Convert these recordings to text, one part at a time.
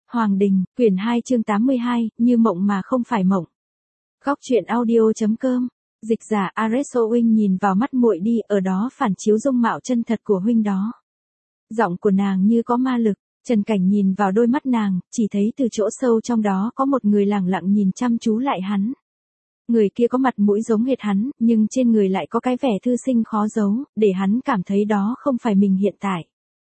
Hoàng Đình, quyển 2 chương 82, như mộng mà không phải mộng. Góc truyện audio.com. Dịch giả Areso huynh nhìn vào mắt muội đi, ở đó phản chiếu dung mạo chân thật của huynh đó. Giọng của nàng như có ma lực, Trần Cảnh nhìn vào đôi mắt nàng, chỉ thấy từ chỗ sâu trong đó có một người lẳng lặng nhìn chăm chú lại hắn. Người kia có mặt mũi giống hệt hắn, nhưng trên người lại có cái vẻ thư sinh khó giấu, để hắn cảm thấy đó không phải mình hiện tại.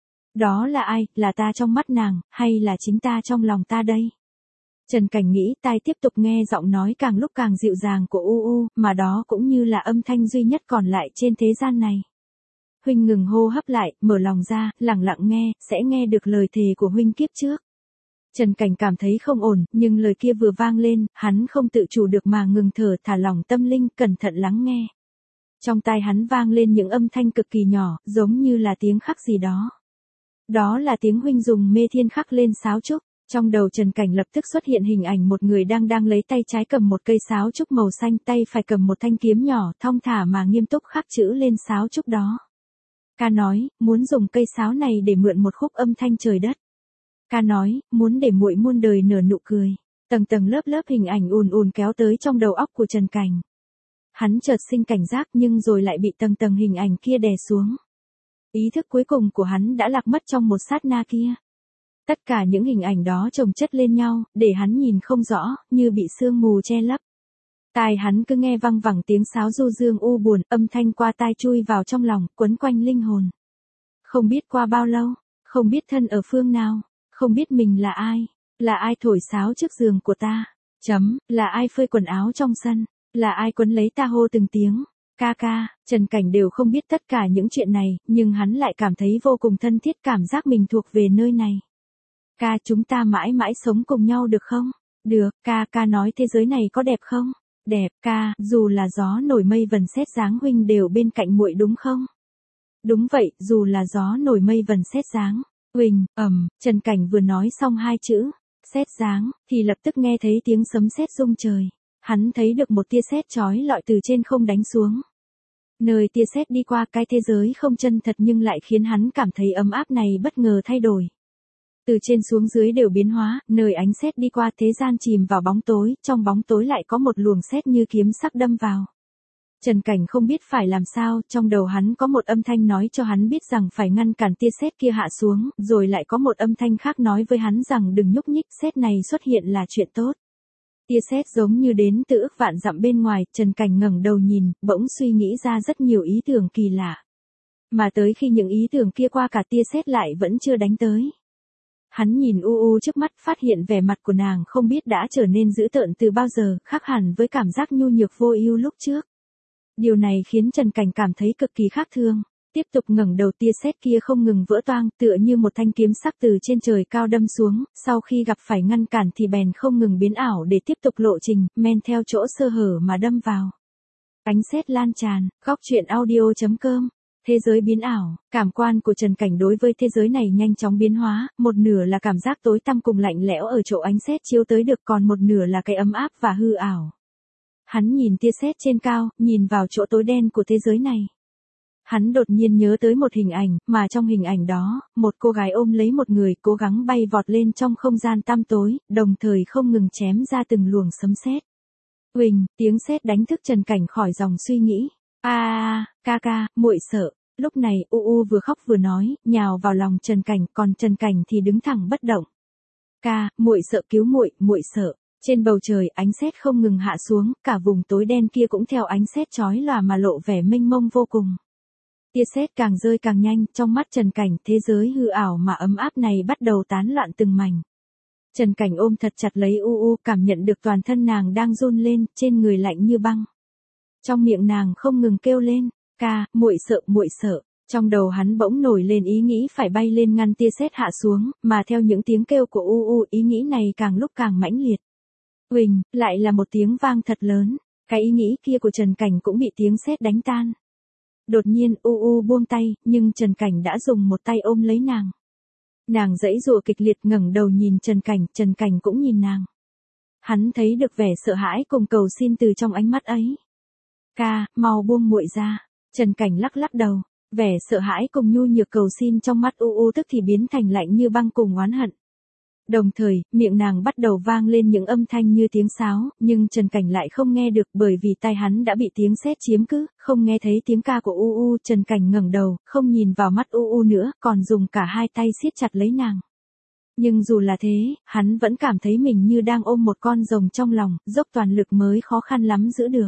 Đó là ai, là ta trong mắt nàng, hay là chính ta trong lòng ta đây? Trần Cảnh nghĩ, tai tiếp tục nghe giọng nói càng lúc càng dịu dàng của U, mà đó cũng như là âm thanh duy nhất còn lại trên thế gian này. Huynh ngừng hô hấp lại, mở lòng ra, lặng lặng nghe, sẽ nghe được lời thề của huynh kiếp trước. Trần Cảnh cảm thấy không ổn, nhưng lời kia vừa vang lên, hắn không tự chủ được mà ngừng thở, thả lỏng tâm linh, cẩn thận lắng nghe. Trong tai hắn vang lên những âm thanh cực kỳ nhỏ, giống như là tiếng khắc gì đó. Đó là tiếng huynh dùng mê thiên khắc lên sáo trúc. Trong đầu Trần Cảnh lập tức xuất hiện hình ảnh một người đang lấy tay trái cầm một cây sáo trúc màu xanh, tay phải cầm một thanh kiếm nhỏ, thong thả mà nghiêm túc khắc chữ lên sáo trúc đó. Ca nói, muốn dùng cây sáo này để mượn một khúc âm thanh trời đất. Ca nói, muốn để muội muôn đời nở nụ cười. Tầng tầng lớp lớp hình ảnh ùn ùn kéo tới trong đầu óc của Trần Cảnh. Hắn chợt sinh cảnh giác nhưng rồi lại bị tầng tầng hình ảnh kia đè xuống. Ý thức cuối cùng của hắn đã lạc mất trong một sát na kia. Tất cả những hình ảnh đó chồng chất lên nhau, để hắn nhìn không rõ, như bị sương mù che lấp. Tai hắn cứ nghe văng vẳng tiếng sáo du dương u buồn, âm thanh qua tai chui vào trong lòng, quấn quanh linh hồn. Không biết qua bao lâu, không biết thân ở phương nào, không biết mình là ai thổi sáo trước giường của ta, là ai phơi quần áo trong sân, là ai quấn lấy ta hô từng tiếng. Ca ca, Trần Cảnh đều không biết tất cả những chuyện này, nhưng hắn lại cảm thấy vô cùng thân thiết, cảm giác mình thuộc về nơi này. Ca, chúng ta mãi mãi sống cùng nhau được không? Được, ca nói thế giới này có đẹp không? Đẹp, ca, dù là gió nổi mây vần sét dáng huynh đều bên cạnh muội đúng không? Đúng vậy, dù là gió nổi mây vần sét dáng. Huynh, Trần Cảnh vừa nói xong hai chữ, sét dáng, thì lập tức nghe thấy tiếng sấm sét rung trời. Hắn thấy được một tia sét chói lọi từ trên không đánh xuống. Nơi tia sét đi qua, cái thế giới không chân thật nhưng lại khiến hắn cảm thấy ấm áp này bất ngờ thay đổi. Từ trên xuống dưới đều biến hóa, nơi ánh sét đi qua thế gian chìm vào bóng tối, trong bóng tối lại có một luồng sét như kiếm sắc đâm vào. Trần Cảnh không biết phải làm sao, trong đầu hắn có một âm thanh nói cho hắn biết rằng phải ngăn cản tia sét kia hạ xuống, rồi lại có một âm thanh khác nói với hắn rằng đừng nhúc nhích, sét này xuất hiện là chuyện tốt. Tia sét giống như đến từ ức vạn dặm bên ngoài, Trần Cảnh ngẩng đầu nhìn, bỗng suy nghĩ ra rất nhiều ý tưởng kỳ lạ. Mà tới khi những ý tưởng kia qua cả tia sét lại vẫn chưa đánh tới. Hắn nhìn U trước mắt, phát hiện vẻ mặt của nàng không biết đã trở nên dữ tợn từ bao giờ, khác hẳn với cảm giác nhu nhược vô ưu lúc trước. Điều này khiến Trần Cảnh cảm thấy cực kỳ khác thường. Tiếp tục ngẩng đầu, tia sét kia không ngừng vỡ toang, tựa như một thanh kiếm sắc từ trên trời cao đâm xuống, sau khi gặp phải ngăn cản thì bèn không ngừng biến ảo để tiếp tục lộ trình, men theo chỗ sơ hở mà đâm vào. Ánh sét lan tràn, góc truyện audio.com. Thế giới biến ảo, cảm quan của Trần Cảnh đối với thế giới này nhanh chóng biến hóa, một nửa là cảm giác tối tăm cùng lạnh lẽo ở chỗ ánh sét chiếu tới được, còn một nửa là cái ấm áp và hư ảo. Hắn nhìn tia sét trên cao, nhìn vào chỗ tối đen của thế giới này. Hắn đột nhiên nhớ tới một hình ảnh, mà trong hình ảnh đó, một cô gái ôm lấy một người cố gắng bay vọt lên trong không gian tăm tối, đồng thời không ngừng chém ra từng luồng sấm sét. Huỳnh, tiếng sét đánh thức Trần Cảnh khỏi dòng suy nghĩ. Ca, muội sợ. Lúc này U vừa khóc vừa nói, nhào vào lòng Trần Cảnh, còn Trần Cảnh thì đứng thẳng bất động. Ca, muội sợ, cứu muội sợ. Trên bầu trời ánh sét không ngừng hạ xuống, cả vùng tối đen kia cũng theo ánh sét chói lòa mà lộ vẻ mênh mông vô cùng. Tia sét càng rơi càng nhanh, trong mắt Trần Cảnh, thế giới hư ảo mà ấm áp này bắt đầu tán loạn từng mảnh. Trần Cảnh ôm thật chặt lấy U, cảm nhận được toàn thân nàng đang run lên, trên người lạnh như băng. Trong miệng nàng không ngừng kêu lên, ca, muội sợ. Trong đầu hắn bỗng nổi lên ý nghĩ phải bay lên ngăn tia sét hạ xuống, mà theo những tiếng kêu của U, ý nghĩ này càng lúc càng mãnh liệt. Huỳnh, lại là một tiếng vang thật lớn, cái ý nghĩ kia của Trần Cảnh cũng bị tiếng sét đánh tan. Đột nhiên U buông tay, nhưng Trần Cảnh đã dùng một tay ôm lấy nàng. Nàng giãy giụa kịch liệt, ngẩng đầu nhìn Trần Cảnh cũng nhìn nàng. Hắn thấy được vẻ sợ hãi cùng cầu xin từ trong ánh mắt ấy. Ca, mau buông muội ra. Trần Cảnh lắc đầu, vẻ sợ hãi cùng nhu nhược cầu xin trong mắt U tức thì biến thành lạnh như băng cùng oán hận. Đồng thời, miệng nàng bắt đầu vang lên những âm thanh như tiếng sáo, nhưng Trần Cảnh lại không nghe được bởi vì tai hắn đã bị tiếng sét chiếm cứ, không nghe thấy tiếng ca của U. Trần Cảnh ngẩng đầu, không nhìn vào mắt U nữa, còn dùng cả hai tay siết chặt lấy nàng. Nhưng dù là thế, hắn vẫn cảm thấy mình như đang ôm một con rồng trong lòng, dốc toàn lực mới khó khăn lắm giữ được.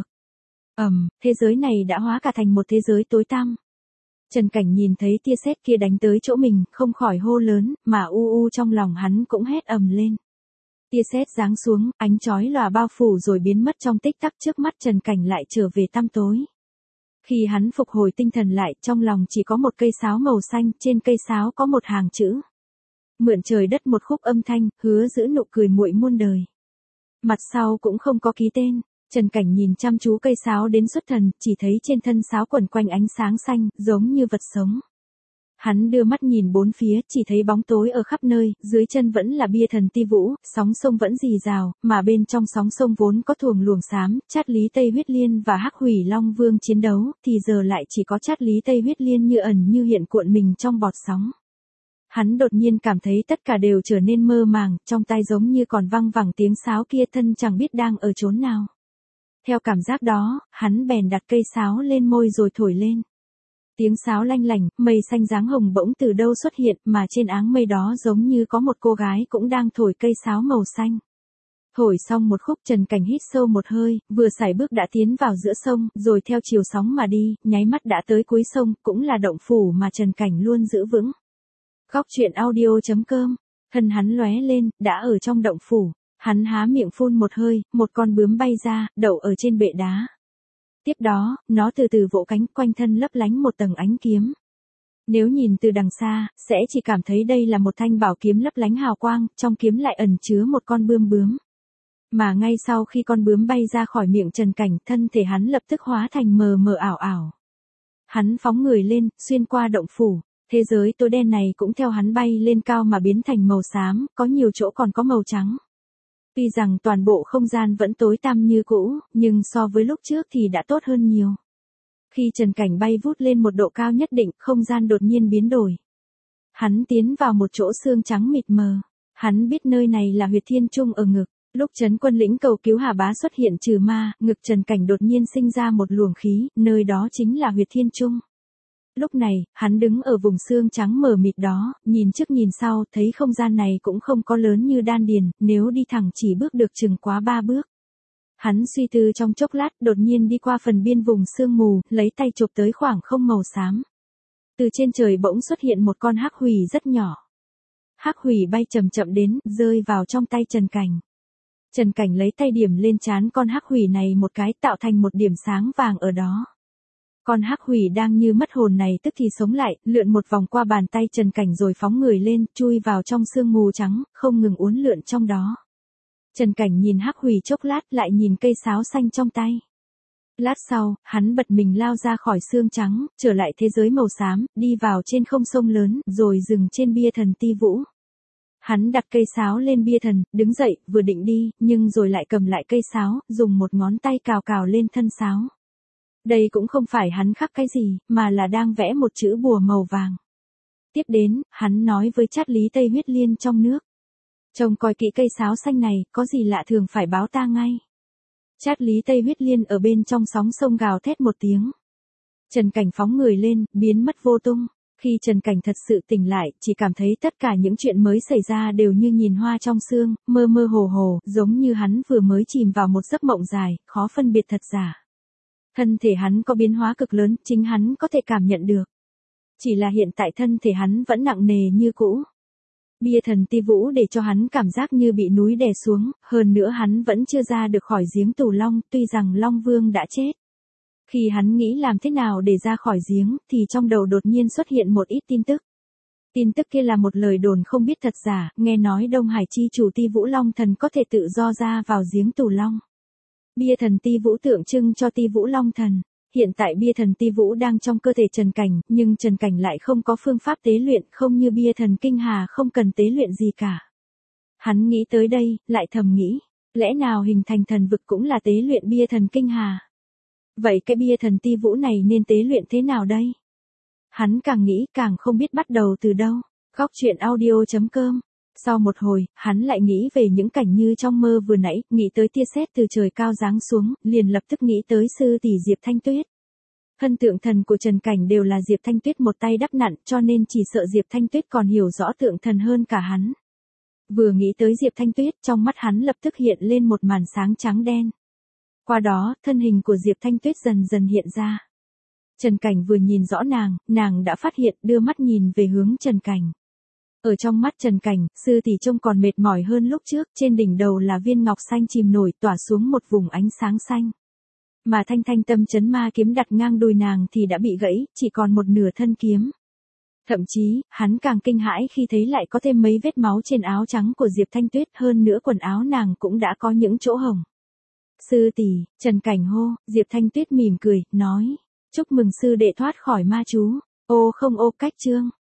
Thế giới này đã hóa cả thành một thế giới tối tăm. Trần Cảnh nhìn thấy tia sét kia đánh tới chỗ mình, không khỏi hô lớn, mà trong lòng hắn cũng hét ầm lên. Tia sét giáng xuống, ánh chói lòa bao phủ rồi biến mất trong tích tắc, trước mắt Trần Cảnh lại trở về tăm tối. Khi hắn phục hồi tinh thần lại, trong lòng chỉ có một cây sáo màu xanh, trên cây sáo có một hàng chữ. Mượn trời đất một khúc âm thanh, hứa giữ nụ cười muội muôn đời. Mặt sau cũng không có ký tên. Trần Cảnh nhìn chăm chú cây sáo đến xuất thần, chỉ thấy trên thân sáo quẩn quanh ánh sáng xanh, giống như vật sống. Hắn đưa mắt nhìn bốn phía, chỉ thấy bóng tối ở khắp nơi, dưới chân vẫn là bia thần Ti Vũ, sóng sông vẫn rì rào, mà bên trong sóng sông vốn có thuồng luồng xám, Trát Lý Tây Huyết Liên và Hắc Hủy Long Vương chiến đấu, thì giờ lại chỉ có Trát Lý Tây Huyết Liên như ẩn như hiện cuộn mình trong bọt sóng. Hắn đột nhiên cảm thấy tất cả đều trở nên mơ màng, trong tai giống như còn văng vẳng tiếng sáo kia, thân chẳng biết đang ở chốn nào. Theo cảm giác đó, hắn bèn đặt cây sáo lên môi rồi thổi lên. Tiếng sáo lanh lảnh, mây xanh dáng hồng bỗng từ đâu xuất hiện, mà trên áng mây đó giống như có một cô gái cũng đang thổi cây sáo màu xanh. Thổi xong một khúc, Trần Cảnh hít sâu một hơi, vừa sải bước đã tiến vào giữa sông, rồi theo chiều sóng mà đi, nháy mắt đã tới cuối sông, cũng là động phủ mà Trần Cảnh luôn giữ vững. Góc truyện audio.com, thân hắn lóe lên, đã ở trong động phủ. Hắn há miệng phun một hơi, một con bướm bay ra, đậu ở trên bệ đá. Tiếp đó, nó từ từ vỗ cánh, quanh thân lấp lánh một tầng ánh kiếm. Nếu nhìn từ đằng xa, sẽ chỉ cảm thấy đây là một thanh bảo kiếm lấp lánh hào quang, trong kiếm lại ẩn chứa một con bướm. Mà ngay sau khi con bướm bay ra khỏi miệng Trần Cảnh, thân thể hắn lập tức hóa thành mờ mờ ảo ảo. Hắn phóng người lên, xuyên qua động phủ. Thế giới tối đen này cũng theo hắn bay lên cao mà biến thành màu xám, có nhiều chỗ còn có màu trắng. Tuy rằng toàn bộ không gian vẫn tối tăm như cũ, nhưng so với lúc trước thì đã tốt hơn nhiều. Khi Trần Cảnh bay vút lên một độ cao nhất định, không gian đột nhiên biến đổi. Hắn tiến vào một chỗ xương trắng mịt mờ. Hắn biết nơi này là huyệt thiên trung ở ngực. Lúc Trấn Quân lĩnh cầu cứu Hà Bá xuất hiện trừ ma, ngực Trần Cảnh đột nhiên sinh ra một luồng khí, nơi đó chính là huyệt thiên trung. Lúc này, hắn đứng ở vùng xương trắng mờ mịt đó, nhìn trước nhìn sau, thấy không gian này cũng không có lớn như đan điền, nếu đi thẳng chỉ bước được chừng quá 3 bước. Hắn suy tư trong chốc lát, đột nhiên đi qua phần biên vùng sương mù, lấy tay chụp tới khoảng không màu xám. Từ trên trời bỗng xuất hiện một con hắc hủy rất nhỏ. Hắc hủy bay chậm chậm đến, rơi vào trong tay Trần Cảnh. Trần Cảnh lấy tay điểm lên trán con hắc hủy này một cái, tạo thành một điểm sáng vàng ở đó. Con hắc hủy đang như mất hồn này tức thì sống lại, lượn một vòng qua bàn tay Trần Cảnh rồi phóng người lên, chui vào trong sương mù trắng, không ngừng uốn lượn trong đó. Trần Cảnh nhìn hắc hủy chốc lát, lại nhìn cây sáo xanh trong tay. Lát sau, hắn bật mình lao ra khỏi xương trắng, trở lại thế giới màu xám, đi vào trên không sông lớn, rồi dừng trên bia thần Ti Vũ. Hắn đặt cây sáo lên bia thần, đứng dậy, vừa định đi, nhưng rồi lại cầm lại cây sáo, dùng một ngón tay cào cào lên thân sáo. Đây cũng không phải hắn khắc cái gì, mà là đang vẽ một chữ bùa màu vàng. Tiếp đến, hắn nói với Trát Lý Tây Huyết Liên trong nước. Trông coi kỹ cây sáo xanh này, có gì lạ thường phải báo ta ngay. Trát Lý Tây Huyết Liên ở bên trong sóng sông gào thét một tiếng. Trần Cảnh phóng người lên, biến mất vô tung. Khi Trần Cảnh thật sự tỉnh lại, chỉ cảm thấy tất cả những chuyện mới xảy ra đều như nhìn hoa trong sương, mơ mơ hồ hồ, giống như hắn vừa mới chìm vào một giấc mộng dài, khó phân biệt thật giả. Thân thể hắn có biến hóa cực lớn, chính hắn có thể cảm nhận được. Chỉ là hiện tại thân thể hắn vẫn nặng nề như cũ. Bia thần Ti Vũ để cho hắn cảm giác như bị núi đè xuống, hơn nữa hắn vẫn chưa ra được khỏi giếng Tù Long, tuy rằng Long Vương đã chết. Khi hắn nghĩ làm thế nào để ra khỏi giếng, thì trong đầu đột nhiên xuất hiện một ít tin tức. Tin tức kia là một lời đồn không biết thật giả, nghe nói Đông Hải chi chủ Ti Vũ Long Thần có thể tự do ra vào giếng Tù Long. Bia thần Ti Vũ tượng trưng cho Ti Vũ Long Thần. Hiện tại bia thần Ti Vũ đang trong cơ thể Trần Cảnh, nhưng Trần Cảnh lại không có phương pháp tế luyện, không như bia thần Kinh Hà không cần tế luyện gì cả. Hắn nghĩ tới đây, lại thầm nghĩ, lẽ nào hình thành thần vực cũng là tế luyện bia thần Kinh Hà? Vậy cái bia thần Ti Vũ này nên tế luyện thế nào đây? Hắn càng nghĩ càng không biết bắt đầu từ đâu. Góc truyện audio.com Sau một hồi, hắn lại nghĩ về những cảnh như trong mơ vừa nãy, nghĩ tới tia sét từ trời cao giáng xuống, liền lập tức nghĩ tới sư tỷ Diệp Thanh Tuyết. Thân tượng thần của Trần Cảnh đều là Diệp Thanh Tuyết một tay đắp nặn, cho nên chỉ sợ Diệp Thanh Tuyết còn hiểu rõ tượng thần hơn cả hắn. Vừa nghĩ tới Diệp Thanh Tuyết, trong mắt hắn lập tức hiện lên một màn sáng trắng đen. Qua đó, thân hình của Diệp Thanh Tuyết dần dần hiện ra. Trần Cảnh vừa nhìn rõ nàng đã phát hiện, đưa mắt nhìn về hướng Trần Cảnh. Ở trong mắt Trần Cảnh, sư tỷ trông còn mệt mỏi hơn lúc trước, trên đỉnh đầu là viên ngọc xanh chìm nổi tỏa xuống một vùng ánh sáng xanh. Mà thanh thanh tâm chấn ma kiếm đặt ngang đùi nàng thì đã bị gãy, chỉ còn một nửa thân kiếm. Thậm chí, hắn càng kinh hãi khi thấy lại có thêm mấy vết máu trên áo trắng của Diệp Thanh Tuyết, hơn nữa quần áo nàng cũng đã có những chỗ hồng. Sư tỷ, Trần Cảnh hô, Diệp Thanh Tuyết mỉm cười, nói, chúc mừng sư đệ thoát khỏi ma chú. Ô không ô cách chương.